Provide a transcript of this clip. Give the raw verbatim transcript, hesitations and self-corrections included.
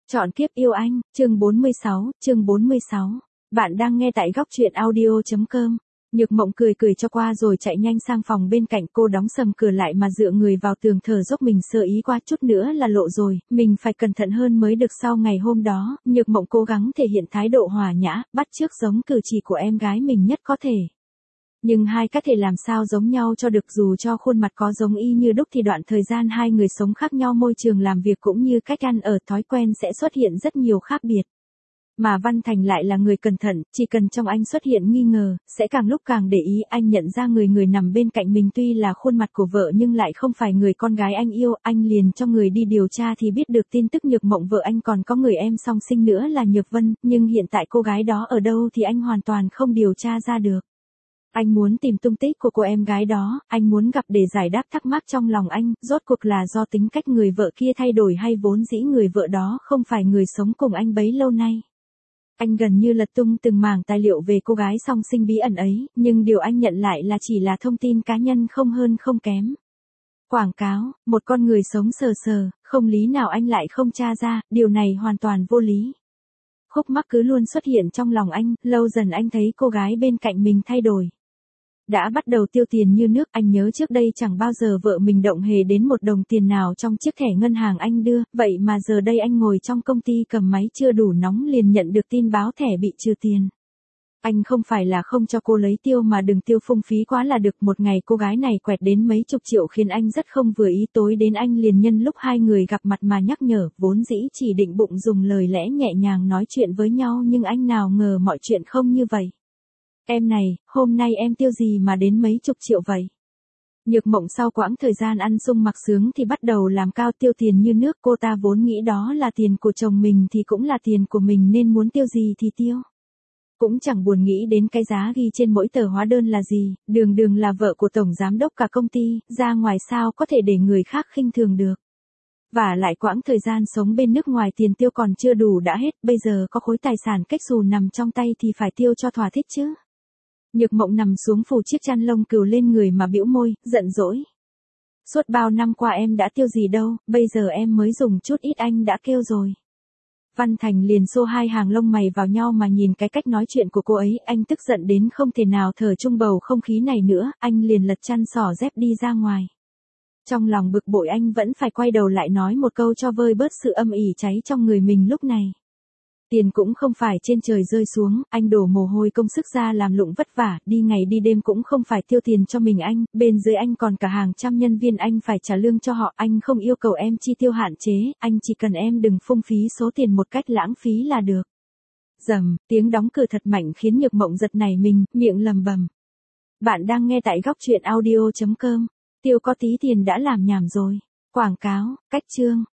Chọn kiếp yêu anh, chương bốn mươi sáu, chương bốn mươi sáu. Bạn đang nghe tại góc truyện audio chấm com. Nhược Mộng cười cười cho qua rồi chạy nhanh sang phòng bên cạnh, cô đóng sầm cửa lại mà dựa người vào tường thở dốc, mình sơ ý qua chút nữa là lộ rồi, mình phải cẩn thận hơn mới được. Sau ngày hôm đó, Nhược Mộng cố gắng thể hiện thái độ hòa nhã, bắt chước giống cử chỉ của em gái mình nhất có thể. Nhưng hai cá thể làm sao giống nhau cho được, dù cho khuôn mặt có giống y như đúc thì đoạn thời gian hai người sống khác nhau, môi trường làm việc cũng như cách ăn ở, thói quen sẽ xuất hiện rất nhiều khác biệt. Mà Văn Thành lại là người cẩn thận, chỉ cần trong anh xuất hiện nghi ngờ, sẽ càng lúc càng để ý. Anh nhận ra người người nằm bên cạnh mình tuy là khuôn mặt của vợ nhưng lại không phải người con gái anh yêu, anh liền cho người đi điều tra thì biết được tin tức Nhược Mộng vợ anh còn có người em song sinh nữa là Nhược Vân, nhưng hiện tại cô gái đó ở đâu thì anh hoàn toàn không điều tra ra được. Anh muốn tìm tung tích của cô em gái đó, anh muốn gặp để giải đáp thắc mắc trong lòng anh, rốt cuộc là do tính cách người vợ kia thay đổi hay vốn dĩ người vợ đó không phải người sống cùng anh bấy lâu nay. Anh gần như lật tung từng mảng tài liệu về cô gái song sinh bí ẩn ấy, nhưng điều anh nhận lại là chỉ là thông tin cá nhân không hơn không kém. Quảng cáo, một con người sống sờ sờ, không lý nào anh lại không tra ra, điều này hoàn toàn vô lý. Khúc mắc cứ luôn xuất hiện trong lòng anh, lâu dần anh thấy cô gái bên cạnh mình thay đổi. Đã bắt đầu tiêu tiền như nước, anh nhớ trước đây chẳng bao giờ vợ mình động hề đến một đồng tiền nào trong chiếc thẻ ngân hàng anh đưa, vậy mà giờ đây anh ngồi trong công ty cầm máy chưa đủ nóng liền nhận được tin báo thẻ bị trừ tiền. Anh không phải là không cho cô lấy tiêu mà đừng tiêu phung phí quá là được. Một ngày cô gái này quẹt đến mấy chục triệu khiến anh rất không vừa ý, tối đến anh liền nhân lúc hai người gặp mặt mà nhắc nhở, vốn dĩ chỉ định bụng dùng lời lẽ nhẹ nhàng nói chuyện với nhau nhưng anh nào ngờ mọi chuyện không như vậy. Em này, hôm nay em tiêu gì mà đến mấy chục triệu vậy? Nhược Mộng sau quãng thời gian ăn sung mặc sướng thì bắt đầu làm cao tiêu tiền như nước, cô ta vốn nghĩ đó là tiền của chồng mình thì cũng là tiền của mình nên muốn tiêu gì thì tiêu. Cũng chẳng buồn nghĩ đến cái giá ghi trên mỗi tờ hóa đơn là gì, đường đường là vợ của tổng giám đốc cả công ty, ra ngoài sao có thể để người khác khinh thường được. Và lại quãng thời gian sống bên nước ngoài tiền tiêu còn chưa đủ đã hết, bây giờ có khối tài sản cách xù nằm trong tay thì phải tiêu cho thỏa thích chứ. Nhược Mộng nằm xuống phủ chiếc chăn lông cừu lên người mà bĩu môi, giận dỗi. Suốt bao năm qua em đã tiêu gì đâu, bây giờ em mới dùng chút ít anh đã kêu rồi. Văn Thành liền xô hai hàng lông mày vào nhau mà nhìn cái cách nói chuyện của cô ấy, anh tức giận đến không thể nào thở chung bầu không khí này nữa, anh liền lật chăn xỏ dép đi ra ngoài. Trong lòng bực bội anh vẫn phải quay đầu lại nói một câu cho vơi bớt sự âm ỉ cháy trong người mình lúc này. Tiền cũng không phải trên trời rơi xuống, anh đổ mồ hôi công sức ra làm lụng vất vả, đi ngày đi đêm cũng không phải tiêu tiền cho mình anh, bên dưới anh còn cả hàng trăm nhân viên anh phải trả lương cho họ, anh không yêu cầu em chi tiêu hạn chế, anh chỉ cần em đừng phung phí số tiền một cách lãng phí là được. Rầm, tiếng đóng cửa thật mạnh khiến Nhược Mộng giật nảy mình, miệng lầm bầm. Bạn đang nghe tại góc truyện audio chấm com. Tiêu có tí tiền đã làm nhảm rồi. Quảng cáo, cách chương,